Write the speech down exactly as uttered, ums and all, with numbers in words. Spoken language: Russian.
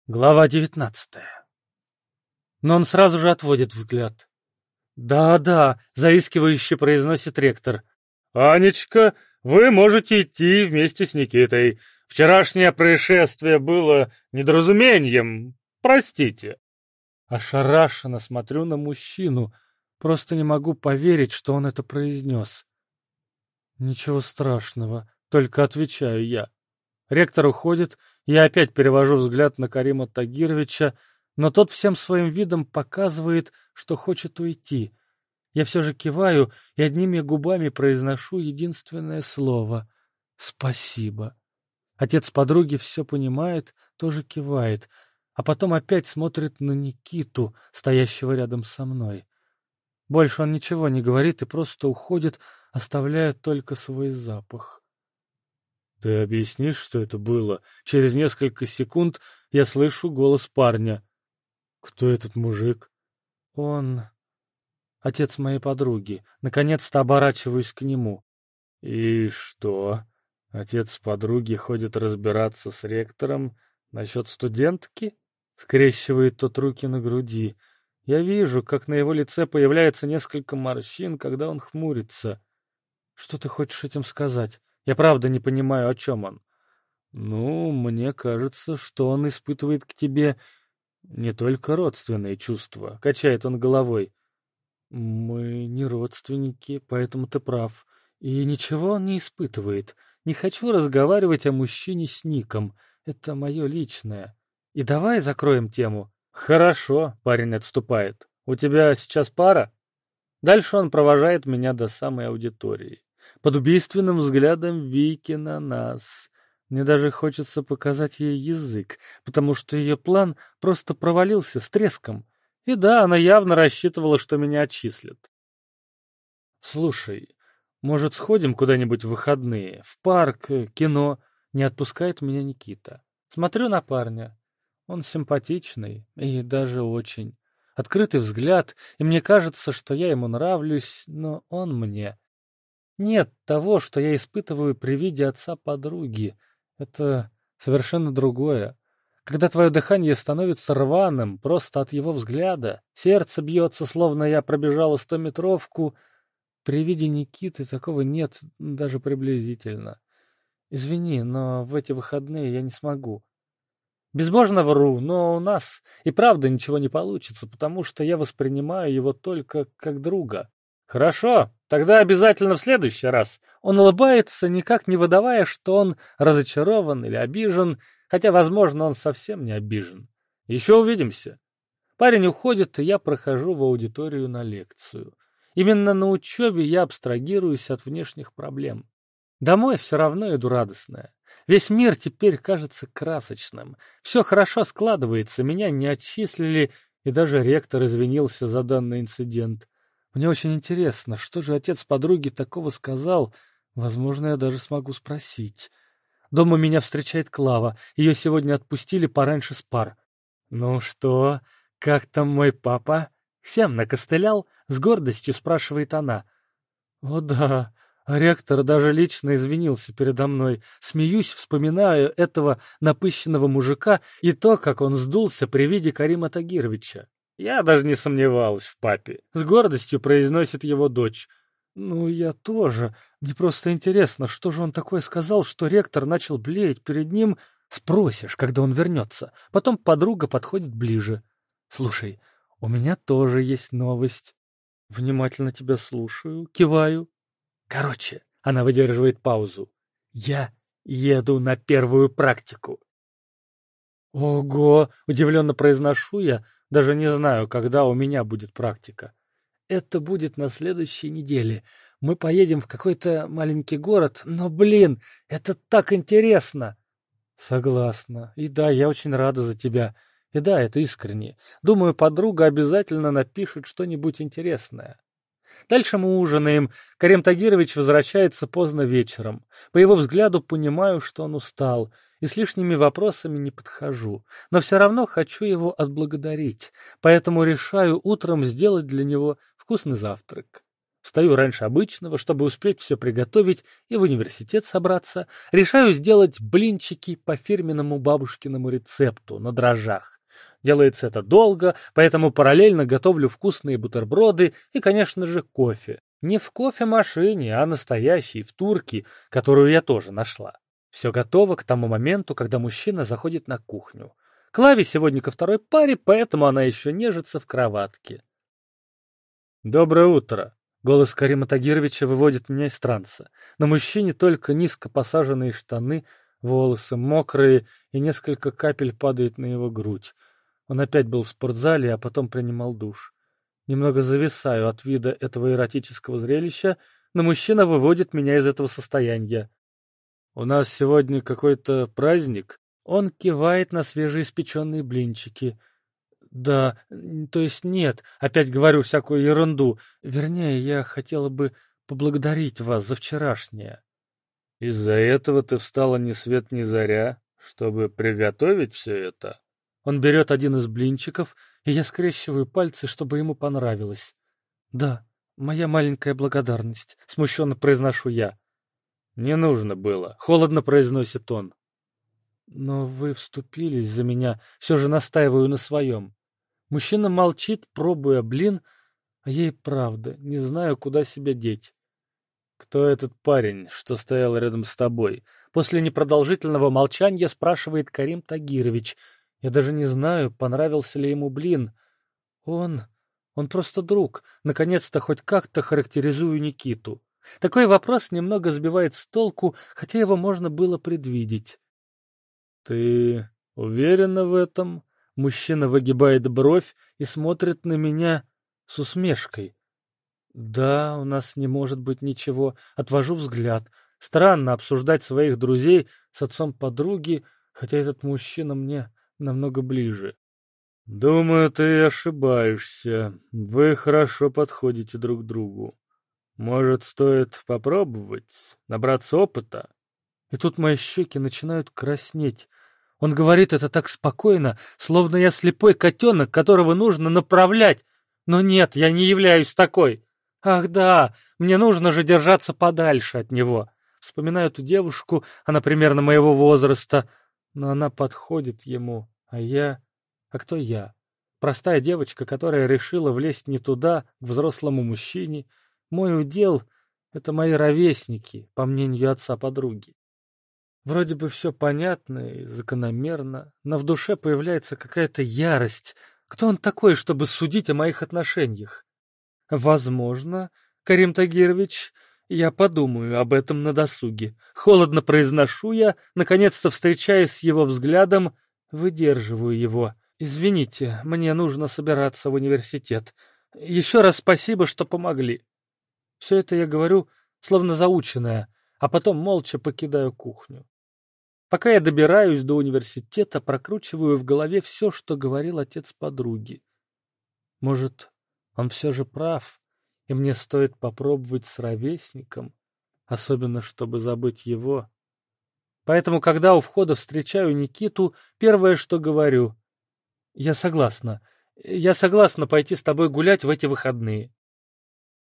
Глава девятнадцатая. Но он сразу же отводит взгляд. «Да-да», — заискивающе произносит ректор. «Анечка, вы можете идти вместе с Никитой. Вчерашнее происшествие было недоразумением. Простите». Ошарашенно смотрю на мужчину. Просто не могу поверить, что он это произнес. «Ничего страшного», — только отвечаю я. Ректор уходит, я опять перевожу взгляд на Карима Тагировича, но тот всем своим видом показывает, что хочет уйти. Я все же киваю и одними губами произношу единственное слово — «Спасибо». Отец подруги все понимает, тоже кивает, а потом опять смотрит на Никиту, стоящего рядом со мной. Больше он ничего не говорит и просто уходит, оставляя только свой запах. «Ты объяснишь, что это было?» Через несколько секунд я слышу голос парня. «Кто этот мужик?» «Он... отец моей подруги. Наконец-то оборачиваюсь к нему». «И что? Отец подруги ходит разбираться с ректором насчет студентки?» Скрещивает тот руки на груди. Я вижу, как на его лице появляется несколько морщин, когда он хмурится. «Что ты хочешь этим сказать? Я правда не понимаю, о чем он». «Ну, мне кажется, что он испытывает к тебе не только родственные чувства», — качает он головой. «Мы не родственники, поэтому ты прав. И ничего он не испытывает. Не хочу разговаривать о мужчине с ником. Это мое личное. И давай закроем тему». «Хорошо», — парень отступает. «У тебя сейчас пара?» Дальше он провожает меня до самой аудитории. Под убийственным взглядом Вики на нас. Мне даже хочется показать ей язык, потому что ее план просто провалился с треском. И да, она явно рассчитывала, что меня отчислят. «Слушай, может, сходим куда-нибудь в выходные? В парк, кино?» Не отпускает меня Никита. Смотрю на парня. Он симпатичный и даже очень. Открытый взгляд, и мне кажется, что я ему нравлюсь, но он мне. Нет того, что я испытываю при виде отца подруги. Это совершенно другое. Когда твое дыхание становится рваным просто от его взгляда, сердце бьется, словно я пробежала стометровку, при виде Никиты такого нет даже приблизительно. Извини, но в эти выходные я не смогу. Безбожно вру, но у нас и правда ничего не получится, потому что я воспринимаю его только как друга. Хорошо, тогда обязательно в следующий раз. Он улыбается, никак не выдавая, что он разочарован или обижен, хотя, возможно, он совсем не обижен. Еще увидимся. Парень уходит, и я прохожу в аудиторию на лекцию. Именно на учебе я абстрагируюсь от внешних проблем. Домой все равно иду радостная. Весь мир теперь кажется красочным. Все хорошо складывается, меня не отчислили, и даже ректор извинился за данный инцидент. Мне очень интересно, что же отец подруги такого сказал? Возможно, я даже смогу спросить. Дома меня встречает Клава. Ее сегодня отпустили пораньше с пар. «Ну что, как там мой папа? Всем накостылял?» — с гордостью спрашивает она. «О да, а ректор даже лично извинился передо мной. Смеюсь, вспоминаю этого напыщенного мужика и то, как он сдулся при виде Карима Тагировича. Я даже не сомневалась в папе. С гордостью произносит его дочь. Ну, я тоже. Мне просто интересно, что же он такое сказал, что ректор начал блеять перед ним. Спросишь, когда он вернется. Потом подруга подходит ближе. Слушай, у меня тоже есть новость. Внимательно тебя слушаю, киваю. Короче, она выдерживает паузу. Я еду на первую практику. Ого, удивленно произношу я, даже не знаю, когда у меня будет практика. Это будет на следующей неделе. Мы поедем в какой-то маленький город, но, блин, это так интересно. Согласна. И да, я очень рада за тебя. И да, это искренне. Думаю, подруга обязательно напишет что-нибудь интересное. Дальше мы ужинаем. Карим Тагирович возвращается поздно вечером. По его взгляду понимаю, что он устал, и с лишними вопросами не подхожу. Но все равно хочу его отблагодарить, поэтому решаю утром сделать для него вкусный завтрак. Встаю раньше обычного, чтобы успеть все приготовить и в университет собраться. Решаю сделать блинчики по фирменному бабушкиному рецепту на дрожжах. Делается это долго, поэтому параллельно готовлю вкусные бутерброды и, конечно же, кофе. Не в кофемашине, а настоящий, в турке, которую я тоже нашла. Все готово к тому моменту, когда мужчина заходит на кухню. Клаве сегодня ко второй паре, поэтому она еще нежится в кроватке. «Доброе утро!» Голос Карима Тагировича выводит меня из транса. На мужчине только низко посаженные штаны, волосы мокрые, и несколько капель падает на его грудь. Он опять был в спортзале, а потом принимал душ. Немного зависаю от вида этого эротического зрелища, но мужчина выводит меня из этого состояния. «У нас сегодня какой-то праздник?» Он кивает на свежеиспеченные блинчики. «Да, то есть нет, опять говорю всякую ерунду. Вернее, я хотела бы поблагодарить вас за вчерашнее». «Из-за этого ты встала ни свет ни заря, чтобы приготовить все это?» Он берет один из блинчиков, и я скрещиваю пальцы, чтобы ему понравилось. «Да, моя маленькая благодарность», — смущенно произношу я. «Не нужно было», — холодно произносит он. «Но вы вступились за меня, все же настаиваю на своем». Мужчина молчит, пробуя блин, а я и правда не знаю, куда себя деть. «Кто этот парень, что стоял рядом с тобой?» После непродолжительного молчания спрашивает Карим Тагирович. Я даже не знаю, понравился ли ему блин. Он... он просто друг. Наконец-то хоть как-то характеризую Никиту. Такой вопрос немного сбивает с толку, хотя его можно было предвидеть. «Ты уверена в этом?» Мужчина выгибает бровь и смотрит на меня с усмешкой. «Да, у нас не может быть ничего». Отвожу взгляд. Странно обсуждать своих друзей с отцом подруги, хотя этот мужчина мне намного ближе. «Думаю, ты ошибаешься. Вы хорошо подходите друг другу. Может, стоит попробовать, набраться опыта?» И тут мои щеки начинают краснеть. Он говорит это так спокойно, словно я слепой котенок, которого нужно направлять. Но нет, я не являюсь такой. Ах да, мне нужно же держаться подальше от него. Вспоминаю эту девушку, она примерно моего возраста, но она подходит ему, а я... А кто я? Простая девочка, которая решила влезть не туда, к взрослому мужчине. Мой удел — это мои ровесники, по мнению отца подруги. Вроде бы все понятно и закономерно, но в душе появляется какая-то ярость. Кто он такой, чтобы судить о моих отношениях? Возможно, Карим Тагирович, я подумаю об этом на досуге. Холодно произношу я, наконец-то встречаясь с его взглядом, выдерживаю его. Извините, мне нужно собираться в университет. Еще раз спасибо, что помогли. Все это я говорю, словно заученное, а потом молча покидаю кухню. Пока я добираюсь до университета, прокручиваю в голове все, что говорил отец подруги. Может, он все же прав, и мне стоит попробовать с ровесником, особенно чтобы забыть его. Поэтому, когда у входа встречаю Никиту, первое, что говорю: «Я согласна. Я согласна пойти с тобой гулять в эти выходные».